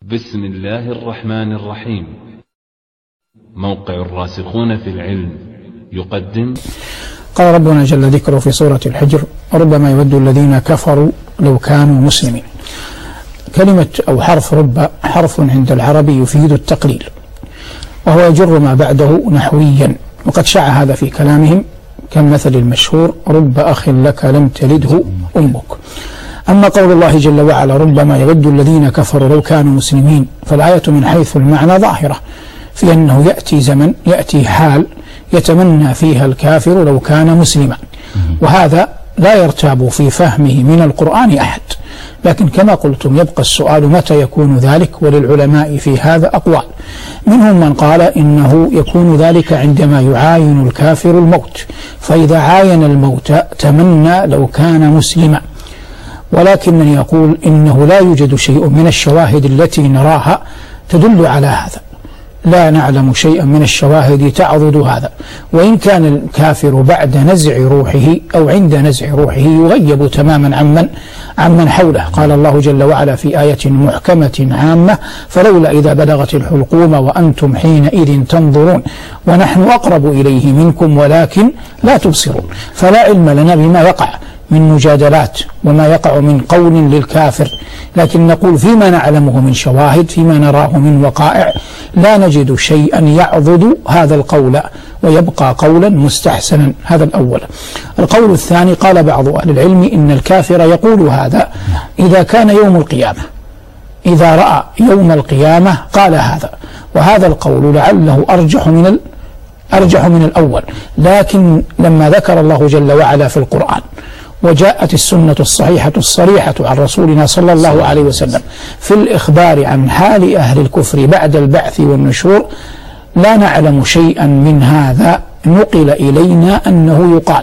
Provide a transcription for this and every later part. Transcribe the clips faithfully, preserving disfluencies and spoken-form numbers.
بسم الله الرحمن الرحيم. موقع الراسخون في العلم يقدم. قال ربنا جل ذكره في سورة الحجر: ربما يود الذين كفروا لو كانوا مسلمين. كلمة أو حرف رب حرف عند العرب يفيد التقليل، وهو يجر ما بعده نحويا، وقد شاع هذا في كلامهم كالمثل المشهور: رب أخ لك لم تلده أمك. أما قول الله جل وعلا: ربما يود الذين كفروا لو كانوا مسلمين، فالآية من حيث المعنى ظاهرة في أنه يأتي زمن، يأتي حال يتمنى فيها الكافر لو كان مسلما، وهذا لا يرتاب في فهمه من القرآن أحد. لكن كما قلتم يبقى السؤال متى يكون ذلك، وللعلماء في هذا أقوال. منهم من قال إنه يكون ذلك عندما يعاين الكافر الموت، فإذا عاين الموت تمنى لو كان مسلما. ولكن من يقول إنه لا يوجد شيء من الشواهد التي نراها تدل على هذا، لا نعلم شيئا من الشواهد تعضد هذا، وإن كان الكافر بعد نزع روحه أو عند نزع روحه يغيب تماما عمن عمن حوله. قال الله جل وعلا في آية محكمة عامة: فلولا إذا بلغت الحلقوم وأنتم حينئذ تنظرون ونحن أقرب إليه منكم ولكن لا تبصرون. فلا علم لنا بما يقع من مجادلات وما يقع من قول للكافر، لكن نقول فيما نعلمه من شواهد، فيما نراه من وقائع، لا نجد شيئا يعضد هذا القول ويبقى قولا مستحسنا. هذا الأول. القول الثاني: قال بعض أهل العلم إن الكافر يقول هذا إذا كان يوم القيامة، إذا رأى يوم القيامة قال هذا، وهذا القول لعله أرجح من ال أرجح من الأول. لكن لما ذكر الله جل وعلا في القرآن وجاءت السنة الصحيحة الصريحة عن رسولنا صلى الله عليه وسلم في الإخبار عن حال أهل الكفر بعد البعث والنشور، لا نعلم شيئا من هذا نقل إلينا أنه يقال.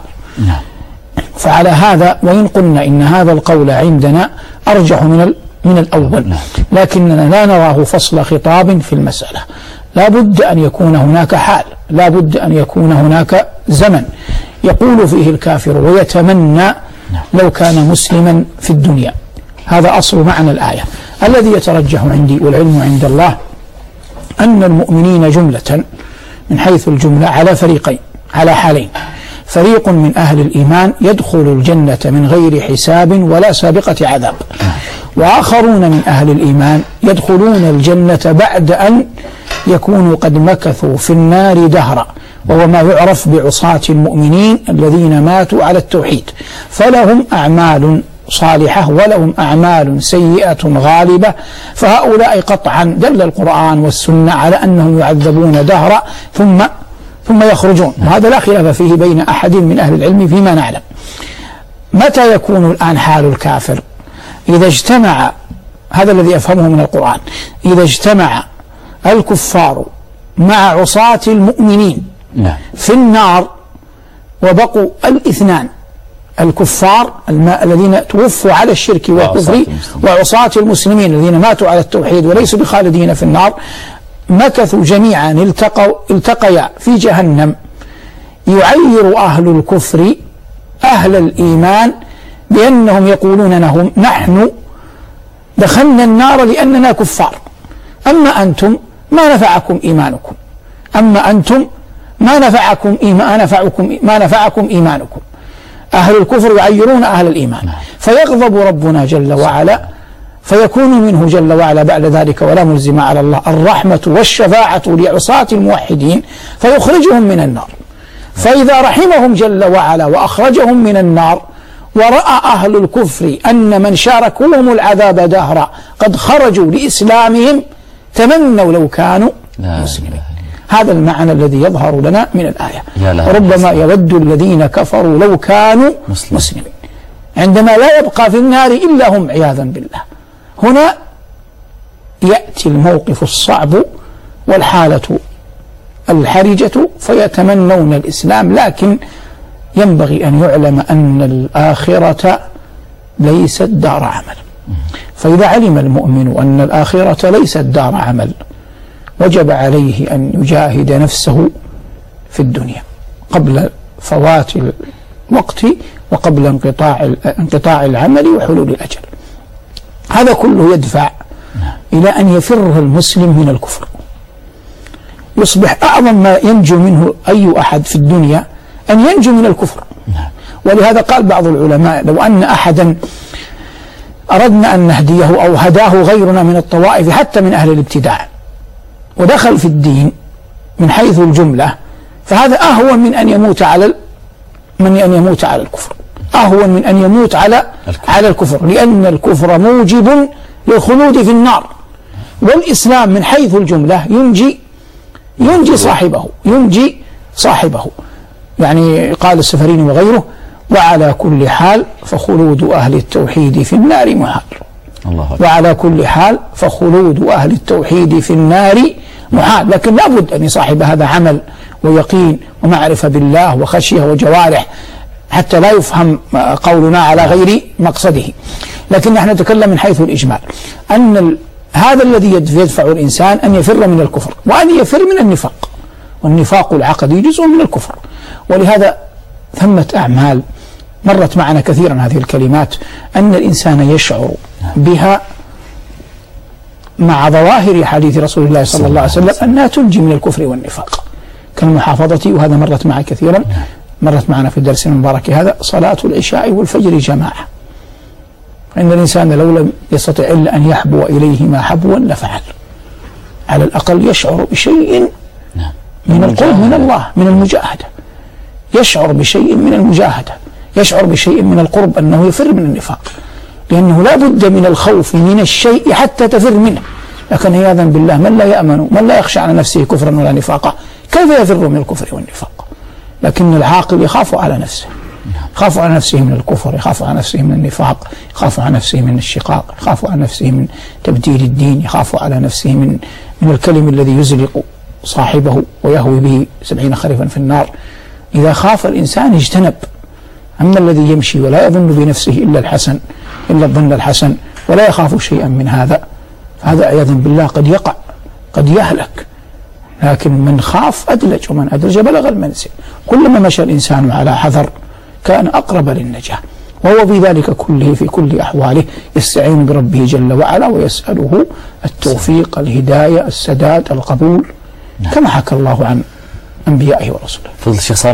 فعلى هذا وإن قلنا إن هذا القول عندنا أرجح من من الأول، لكننا لا نراه فصل خطاب في المسألة. لا بد أن يكون هناك حال، لا بد أن يكون هناك زمن يقول فيه الكافر ويتمنى لو كان مسلما في الدنيا. هذا أصل معنى الآية. الذي يترجح عندي والعلم عند الله أن المؤمنين جملة من حيث الجملة على فريقين، على حالين: فريق من أهل الإيمان يدخل الجنة من غير حساب ولا سابقة عذاب، وآخرون من أهل الإيمان يدخلون الجنة بعد أن يكونوا قد مكثوا في النار دهرا، وهو ما يعرف بعصاة المؤمنين الذين ماتوا على التوحيد، فلهم أعمال صالحة ولهم أعمال سيئة غالبة، فهؤلاء قطعا دل القرآن والسنة على أنهم يعذبون دهرا ثم ثم يخرجون، وهذا لا خلاف فيه بين أحد من أهل العلم فيما نعلم. متى يكون الآن حال الكافر؟ إذا اجتمع، هذا الذي أفهمه من القرآن، إذا اجتمع الكفار مع عصاة المؤمنين في النار وبقوا الاثنان، الكفار الذين توفوا على الشرك والكفر وعصاة المسلمين الذين ماتوا على التوحيد وليسوا بخالدين في النار، مكثوا جميعا، التقوا التقيا في جهنم، يعير أهل الكفر أهل الإيمان بأنهم يقولون لهم: نحن دخلنا النار لأننا كفار، أما أنتم ما نفعكم إيمانكم، أما أنتم ما نفعكم إيمان نفعكم ما نفعكم إيمانكم. أهل الكفر يعيرون أهل الإيمان، فيغضب ربنا جل وعلا، فيكون منه جل وعلا بعد ذلك ولا ملزم على الله الرحمة والشفاعة لعصاة الموحدين فيخرجهم من النار. فإذا رحمهم جل وعلا وأخرجهم من النار ورأى أهل الكفر أن من شاركوهم العذاب دهرا قد خرجوا لإسلامهم تمنوا لو كانوا مسلمين. هذا المعنى الذي يظهر لنا من الآية: ربما يود الذين كفروا لو كانوا مسلم. مسلمين، عندما لا يبقى في النار إلا هم عياذا بالله. هنا يأتي الموقف الصعب والحالة الحرجة فيتمنون الإسلام، لكن ينبغي أن يعلم أن الآخرة ليست دار عمل. فإذا علم المؤمن أن الآخرة ليست دار عمل وجب عليه أن يجاهد نفسه في الدنيا قبل فوات الوقت وقبل انقطاع انقطاع العمل وحلول الأجل. هذا كله يدفع إلى أن يفر المسلم من الكفر، يصبح أعظم ما ينجو منه أي أحد في الدنيا أن ينجو من الكفر. ولهذا قال بعض العلماء لو أن أحدا أردنا أن نهديه أو هداه غيرنا من الطوائف حتى من أهل الابتداع ودخل في الدين من حيث الجملة، فهذا أهون من أن يموت على من أن يموت على الكفر، أهون من أن يموت على الكفر. على الكفر، لأن الكفر موجب للخلود في النار، والإسلام من حيث الجملة ينجي ينجي صاحبه ينجي صاحبه يعني قال السفريني وغيره: وعلى كل حال فخلود أهل التوحيد في النار محال. الله وعلى كل حال فخلود أهل التوحيد في النار محال، لكن لابد أن يصاحب هذا عمل ويقين ومعرفة بالله وخشية وجوارح حتى لا يفهم قولنا على غير مقصده. لكن نحن نتكلم من حيث الإجمال أن ال... هذا الذي يدفع الإنسان أن يفر من الكفر وأن يفر من النفاق، والنفاق العقدي جزء من الكفر. ولهذا ثمة أعمال مرت معنا كثيرا هذه الكلمات أن الإنسان يشعر بها مع ظواهر حديث رسول الله صلى الله عليه وسلم أنها تنجي من الكفر والنفاق كالمحافظة، وهذا مرت معي كثيرا، مرت معنا في الدرس المبارك هذا صلاة العشاء والفجر جماعة، فإن الإنسان لو لم يستطع إلا أن يحبو إليهما حبوا لفعل، على الأقل يشعر بشيء من القرب من الله، من المجاهدة، يشعر بشيء من المجاهدة، يشعر بشيء من القرب أنه يفر من النفاق، لأنه لا بد من الخوف من الشيء حتى تفر منه. لكن عياذا بالله من لا يأمن، من لا يخشى على نفسه كفرا ولا نفاقا، كيف يفر من الكفر والنفاق؟ لكن العاقل يخاف على نفسه، يخاف على نفسه من الكفر، يخاف على نفسه من النفاق، يخاف على نفسه من الشقاق، يخاف على نفسه من تبديل الدين، يخاف على نفسه من من الكلم الذي يزلق صاحبه ويهوي به سبعين خريفا في النار. إذا خاف الإنسان اجتنب. أما الذي يمشي ولا يظن بنفسه إلا الحسن، إلا الظن الحسن، ولا يخاف شيئا من هذا، فهذا عياذا بالله قد يقع، قد يهلك. لكن من خاف أدلج، ومن أدلج بلغ المنزل. كلما مشى الإنسان على حذر كان أقرب للنجاة، وهو في ذلك كله في كل أحواله يستعين بربه جل وعلا ويسأله التوفيق، الهداية، السداد، القبول، كما حكى الله عن أنبيائه ورسوله.